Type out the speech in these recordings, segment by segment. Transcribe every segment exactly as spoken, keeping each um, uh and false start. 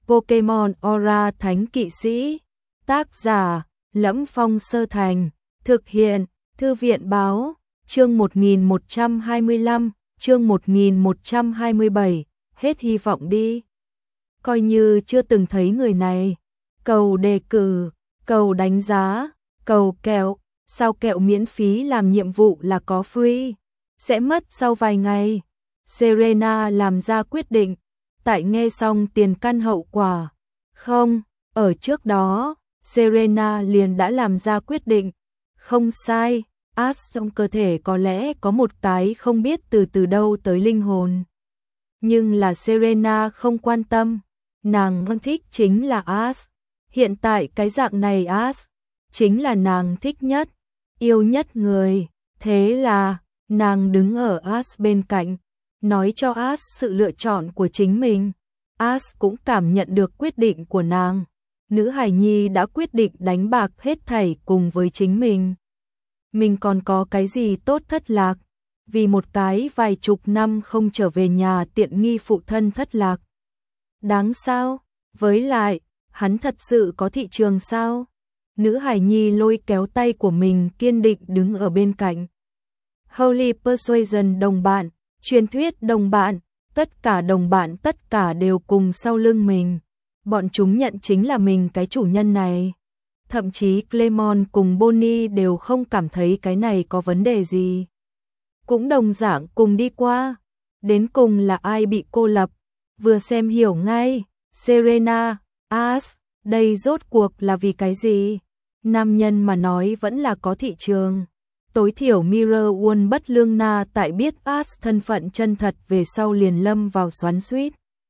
Pokemon Aura Thánh Kỵ Sĩ. Tác giả: Lẫm Phong Sơ Thành. Thực hiện: Thư viện báo. Chương một nghìn một trăm hai mươi lăm, chương một nghìn một trăm hai mươi bảy, hết hy vọng đi. Coi như chưa từng thấy người này. Cầu đề cử, cầu đánh giá, cầu kẹo, sao kẹo miễn phí làm nhiệm vụ là có free, sẽ mất sau vài ngày. Serena làm ra quyết định, tại nghe xong tiền căn hậu quả. Không, ở trước đó, Serena liền đã làm ra quyết định. Không sai, Ash trong cơ thể có lẽ có một cái không biết từ từ đâu tới linh hồn. Nhưng là Serena không quan tâm, nàng thích chính là Ash. Hiện tại cái dạng này Ash chính là nàng thích nhất, yêu nhất người. Thế là, nàng đứng ở Ash bên cạnh, nói cho Ash sự lựa chọn của chính mình. Ash cũng cảm nhận được quyết định của nàng. Nữ hài nhi đã quyết định đánh bạc hết thảy cùng với chính mình. Mình còn có cái gì tốt thất lạc, vì một cái vài chục năm không trở về nhà tiện nghi phụ thân thất lạc. Đáng sao? Với lại, hắn thật sự có thị trường sao? Nữ hài nhi lôi kéo tay của mình kiên định đứng ở bên cạnh. Holy Persuasion đồng bạn, truyền thuyết đồng bạn, tất cả đồng bạn tất cả đều cùng sau lưng mình. Bọn chúng nhận chính là mình cái chủ nhân này. Thậm chí Clemon cùng Bonnie đều không cảm thấy cái này có vấn đề gì. Cũng đồng dạng cùng đi qua. Đến cùng là ai bị cô lập, vừa xem hiểu ngay. Serena, Ash, đây rốt cuộc là vì cái gì? Nam nhân mà nói vẫn là có thị trường. Tối thiểu Mirror World bất lương na tại biết Ash thân phận chân thật về sau liền lâm vào xoắn xuýt.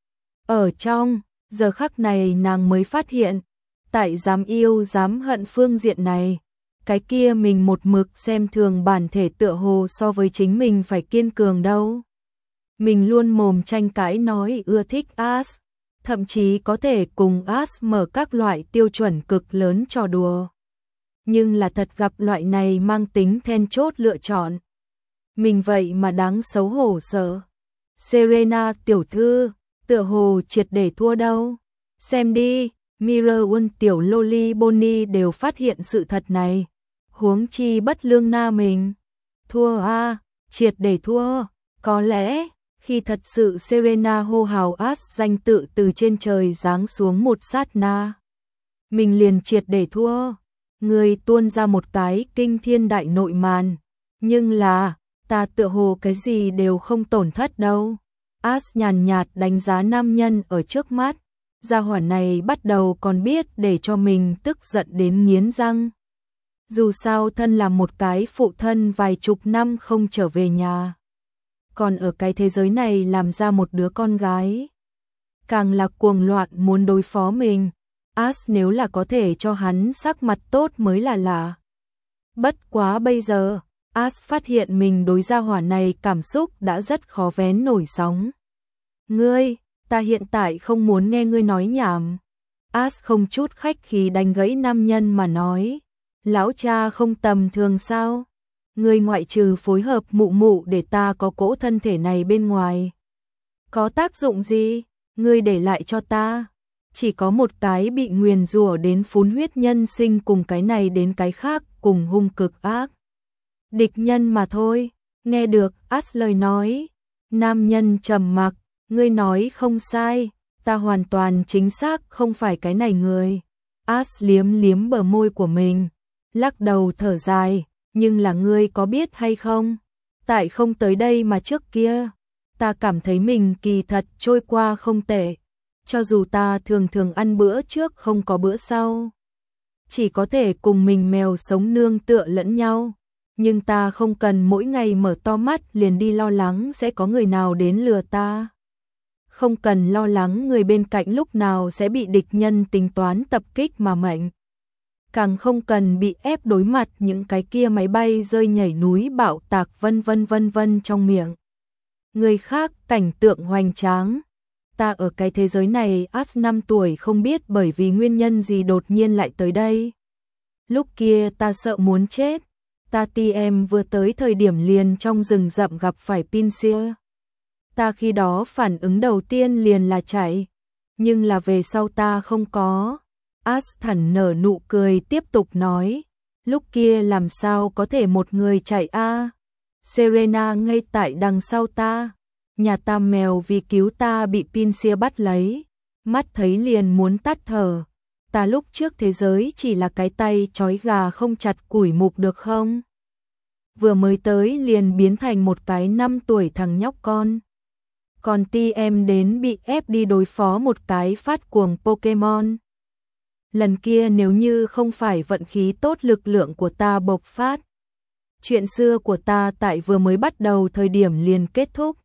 Ở trong, giờ khắc này nàng mới phát hiện, tại dám yêu dám hận phương diện này, cái kia mình một mực xem thường bản thể tựa hồ so với chính mình phải kiên cường đâu. Mình luôn mồm tranh cãi nói ưa thích Ash, thậm chí có thể cùng Ash mở các loại tiêu chuẩn cực lớn trò đùa. Nhưng là thật gặp loại này mang tính then chốt lựa chọn. Mình vậy mà đáng xấu hổ sợ. Serena tiểu thư, tựa hồ triệt để thua đâu. Xem đi, Mirror World tiểu Loli Bonnie đều phát hiện sự thật này. Huống chi bất lương na mình. Thua à, triệt để thua. Có lẽ, khi thật sự Serena hô hào Ash danh tự từ trên trời giáng xuống một sát na, mình liền triệt để thua. Người tuôn ra một cái kinh thiên đại nội màn. Nhưng là, ta tựa hồ cái gì đều không tổn thất đâu. Ash nhàn nhạt đánh giá nam nhân ở trước mắt. Gia hỏa này bắt đầu còn biết để cho mình tức giận đến nghiến răng. Dù sao thân là một cái phụ thân vài chục năm không trở về nhà. Còn ở cái thế giới này làm ra một đứa con gái. Càng là cuồng loạn muốn đối phó mình. Ash nếu là có thể cho hắn sắc mặt tốt mới là lạ. Bất quá bây giờ, Ash phát hiện mình đối gia hỏa này cảm xúc đã rất khó vén nổi sóng. Ngươi, ta hiện tại không muốn nghe ngươi nói nhảm. Ash không chút khách khí đánh gãy nam nhân mà nói. Lão cha không tầm thường sao? Ngươi ngoại trừ phối hợp mụ mụ để ta có cỗ thân thể này bên ngoài. Có tác dụng gì? Ngươi để lại cho ta. Chỉ có một cái bị nguyền rủa đến phun huyết nhân sinh cùng cái này đến cái khác cùng hung cực ác. Địch nhân mà thôi. Nghe được Ash lời nói. Nam nhân trầm mặc. Ngươi nói không sai. Ta hoàn toàn chính xác không phải cái này người. Ash liếm liếm bờ môi của mình. Lắc đầu thở dài. Nhưng là ngươi có biết hay không? Tại không tới đây mà trước kia. Ta cảm thấy mình kỳ thật trôi qua không tệ. Cho dù ta thường thường ăn bữa trước không có bữa sau. Chỉ có thể cùng mình mèo sống nương tựa lẫn nhau. Nhưng ta không cần mỗi ngày mở to mắt liền đi lo lắng sẽ có người nào đến lừa ta. Không cần lo lắng người bên cạnh lúc nào sẽ bị địch nhân tính toán tập kích mà mệnh. Càng không cần bị ép đối mặt những cái kia máy bay rơi nhảy núi bạo tạc vân vân vân vân trong miệng. Người khác cảnh tượng hoành tráng. Ta ở cái thế giới này Ash năm tuổi không biết bởi vì nguyên nhân gì đột nhiên lại tới đây. Lúc kia ta sợ muốn chết. Ta ti em vừa tới thời điểm liền trong rừng rậm gặp phải Pinsir. Ta khi đó phản ứng đầu tiên liền là chạy. nhưng là về sau ta không có. As thản nở nụ cười tiếp tục nói, lúc kia làm sao có thể một người chạy a? Serena ngay tại đằng sau ta, nhà ta mèo vì cứu ta bị Pincia bắt lấy, mắt thấy liền muốn tắt thở. Ta lúc trước thế giới chỉ là cái tay trói gà không chặt củi mục được không? Vừa mới tới liền biến thành một cái năm tuổi thằng nhóc con. Còn ti em đến bị ép đi đối phó một cái phát cuồng Pokemon. Lần kia nếu như không phải vận khí tốt lực lượng của ta bộc phát, chuyện xưa của ta tại vừa mới bắt đầu thời điểm liền kết thúc.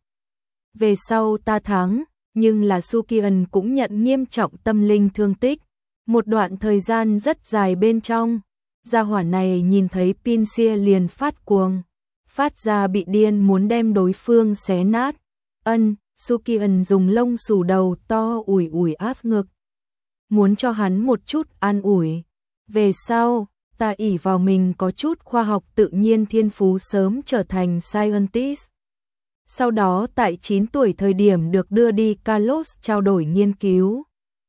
Về sau ta thắng, nhưng là Sukian cũng nhận nghiêm trọng tâm linh thương tích. Một đoạn thời gian rất dài bên trong, gia hỏa này nhìn thấy Pincia liền phát cuồng, phát ra bị điên muốn đem đối phương xé nát. Ân, Sukian dùng lông xù đầu to ủi ủi As ngực, muốn cho hắn một chút an ủi. Về sau, ta ỷ vào mình có chút khoa học tự nhiên thiên phú sớm trở thành scientist. Sau đó tại chín tuổi thời điểm được đưa đi Kalos trao đổi nghiên cứu.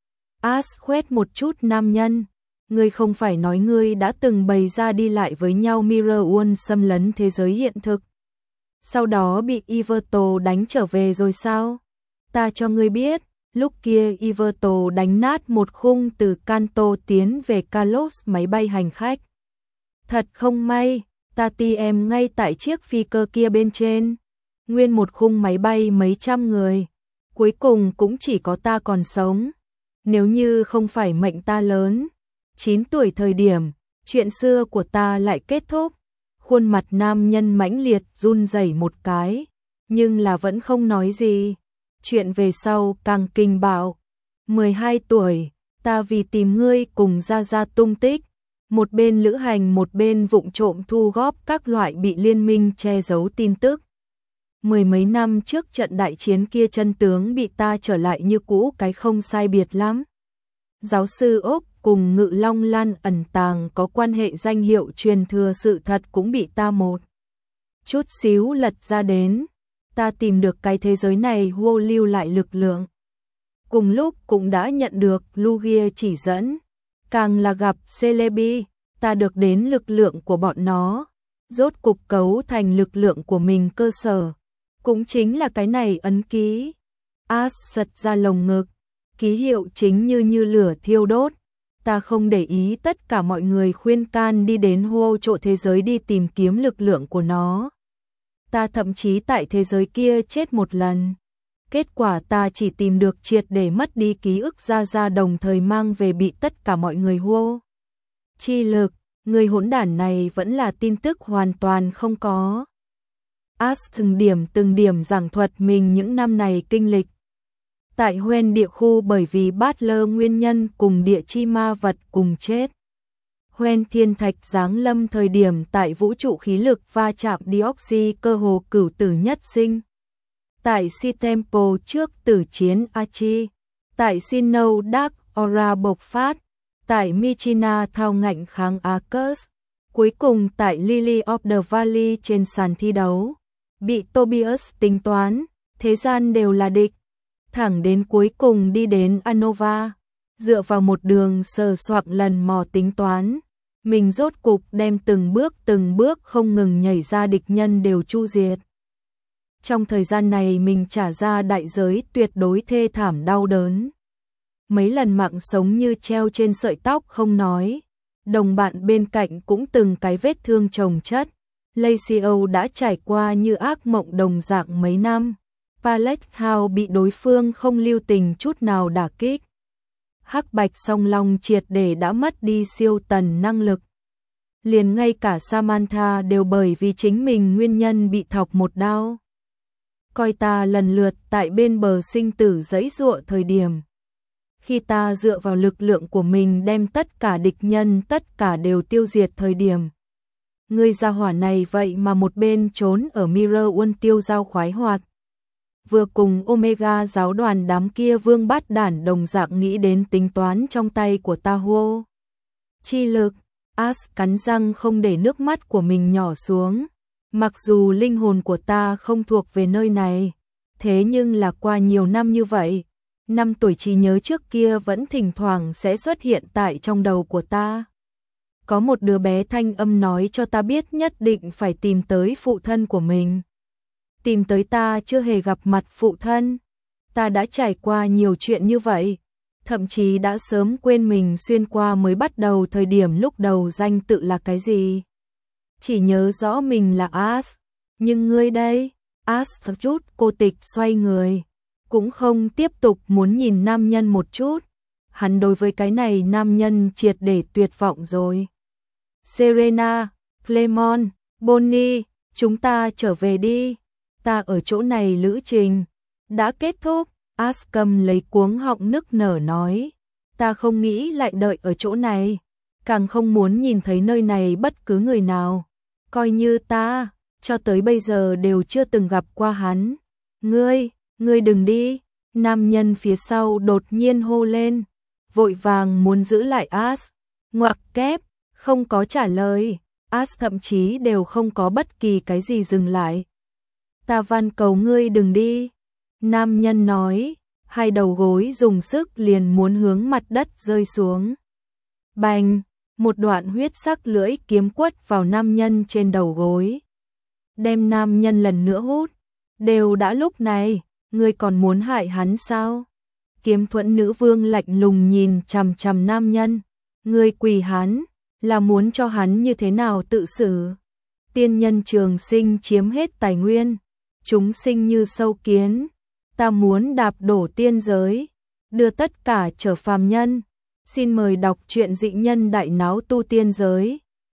As khoét một chút nam nhân, ngươi không phải nói ngươi đã từng bày ra đi lại với nhau Mirror World xâm lấn thế giới hiện thực. Sau đó bị Iverto đánh trở về rồi sao? Ta cho ngươi biết, lúc kia Iverto đánh nát một khung từ Kanto tiến về Kalos máy bay hành khách. Thật không may, ta ti em ngay tại chiếc phi cơ kia bên trên. Nguyên một khung máy bay mấy trăm người, cuối cùng cũng chỉ có ta còn sống. Nếu như không phải mệnh ta lớn, chín tuổi thời điểm, chuyện xưa của ta lại kết thúc. Khuôn mặt nam nhân mãnh liệt run rẩy một cái, nhưng là vẫn không nói gì. Chuyện về sau càng kinh bạo. mười hai tuổi, ta vì tìm ngươi cùng ra ra tung tích, một bên lữ hành một bên vụng trộm thu góp các loại bị liên minh che giấu tin tức. Mười mấy năm trước trận đại chiến kia chân tướng bị ta trở lại như cũ cái không sai biệt lắm. Giáo sư Ốc cùng Ngự Long Lan ẩn tàng có quan hệ danh hiệu truyền thừa sự thật cũng bị ta một chút xíu lật ra đến. Ta tìm được cái thế giới này hô lưu lại lực lượng. Cùng lúc cũng đã nhận được Lugia chỉ dẫn. Càng là gặp Celebi, ta được đến lực lượng của bọn nó. Rốt cục cấu thành lực lượng của mình cơ sở. Cũng chính là cái này ấn ký. As giật ra lồng ngực. Ký hiệu chính như như lửa thiêu đốt. Ta không để ý tất cả mọi người khuyên can đi đến hô chỗ thế giới đi tìm kiếm lực lượng của nó. Ta thậm chí tại thế giới kia chết một lần. Kết quả ta chỉ tìm được triệt để mất đi ký ức ra ra đồng thời mang về bị tất cả mọi người hô. Chi lực, người hỗn đản này vẫn là tin tức hoàn toàn không có. As từng điểm từng điểm giảng thuật mình những năm này kinh lịch. Tại Hoenn địa khu bởi vì Butler nguyên nhân cùng địa chi ma vật cùng chết. Hoenn thiên thạch giáng lâm thời điểm tại vũ trụ khí lực va chạm Dioxy cơ hồ cửu tử nhất sinh. Tại Sea Temple trước tử chiến Archie. Tại Sinnoh Dark Aura bộc phát. Tại Michina thao ngạnh kháng Arcus. Cuối cùng tại Lily of the Valley trên sàn thi đấu. Bị Tobias tính toán, thế gian đều là địch. Thẳng đến cuối cùng đi đến Anova. Dựa vào một đường sờ soạng lần mò tính toán. Mình rốt cục đem từng bước từng bước không ngừng nhảy ra địch nhân đều chu diệt. Trong thời gian này mình trả ra đại giới tuyệt đối thê thảm đau đớn. Mấy lần mạng sống như treo trên sợi tóc không nói. Đồng bạn bên cạnh cũng từng cái vết thương chồng chất. Lacio đã trải qua như ác mộng đồng dạng mấy năm. Palette House bị đối phương không lưu tình chút nào đả kích. Hắc Bạch Song Long triệt để đã mất đi siêu tần năng lực. Liền ngay cả Samantha đều bởi vì chính mình nguyên nhân bị thọc một đao. Coi ta lần lượt tại bên bờ sinh tử giãy giụa thời điểm. Khi ta dựa vào lực lượng của mình đem tất cả địch nhân tất cả đều tiêu diệt thời điểm. Người gia hỏa này vậy mà một bên trốn ở Mirror World tiêu dao khoái hoạt. Vừa cùng Omega giáo đoàn đám kia vương bát đản đồng dạng nghĩ đến tính toán trong tay của ta hô. Chi lực, As cắn răng không để nước mắt của mình nhỏ xuống. Mặc dù linh hồn của ta không thuộc về nơi này, thế nhưng là qua nhiều năm như vậy, Năm tuổi trí nhớ trước kia vẫn thỉnh thoảng sẽ xuất hiện tại trong đầu của ta. Có một đứa bé thanh âm nói cho ta biết nhất định phải tìm tới phụ thân của mình. Tìm tới ta chưa hề gặp mặt phụ thân. Ta đã trải qua nhiều chuyện như vậy, thậm chí đã sớm quên mình xuyên qua mới bắt đầu thời điểm lúc đầu danh tự là cái gì. Chỉ nhớ rõ mình là As, nhưng ngươi đây? As chút cô tịch xoay người, cũng không tiếp tục muốn nhìn nam nhân một chút. Hắn đối với cái này nam nhân triệt để tuyệt vọng rồi. Serena, Clemon, Bonnie, chúng ta trở về đi. Ta ở chỗ này lữ trình đã kết thúc. As cầm lấy cuống họng nức nở nói. Ta không nghĩ lại đợi ở chỗ này, càng không muốn nhìn thấy nơi này bất cứ người nào. Coi như ta, cho tới bây giờ đều chưa từng gặp qua hắn. Ngươi, ngươi đừng đi. Nam nhân phía sau đột nhiên hô lên, vội vàng muốn giữ lại As. Ngoặc kép, không có trả lời. As thậm chí đều không có bất kỳ cái gì dừng lại. Ta van cầu ngươi đừng đi. Nam nhân nói, hai đầu gối dùng sức liền muốn hướng mặt đất rơi xuống. Bành, một đoạn huyết sắc lưỡi kiếm quất vào nam nhân trên đầu gối. Đem nam nhân lần nữa hút. Đều đã lúc này, ngươi còn muốn hại hắn sao? Kiếm thuẫn nữ vương lạnh lùng nhìn chằm chằm nam nhân. Ngươi quỳ hắn, là muốn cho hắn như thế nào tự xử? Tiên nhân trường sinh chiếm hết tài nguyên, chúng sinh như sâu kiến. Ta muốn đạp đổ tiên giới, đưa tất cả trở phàm nhân. Xin mời đọc truyện Dị Nhân Đại Náo Tu Tiên Giới.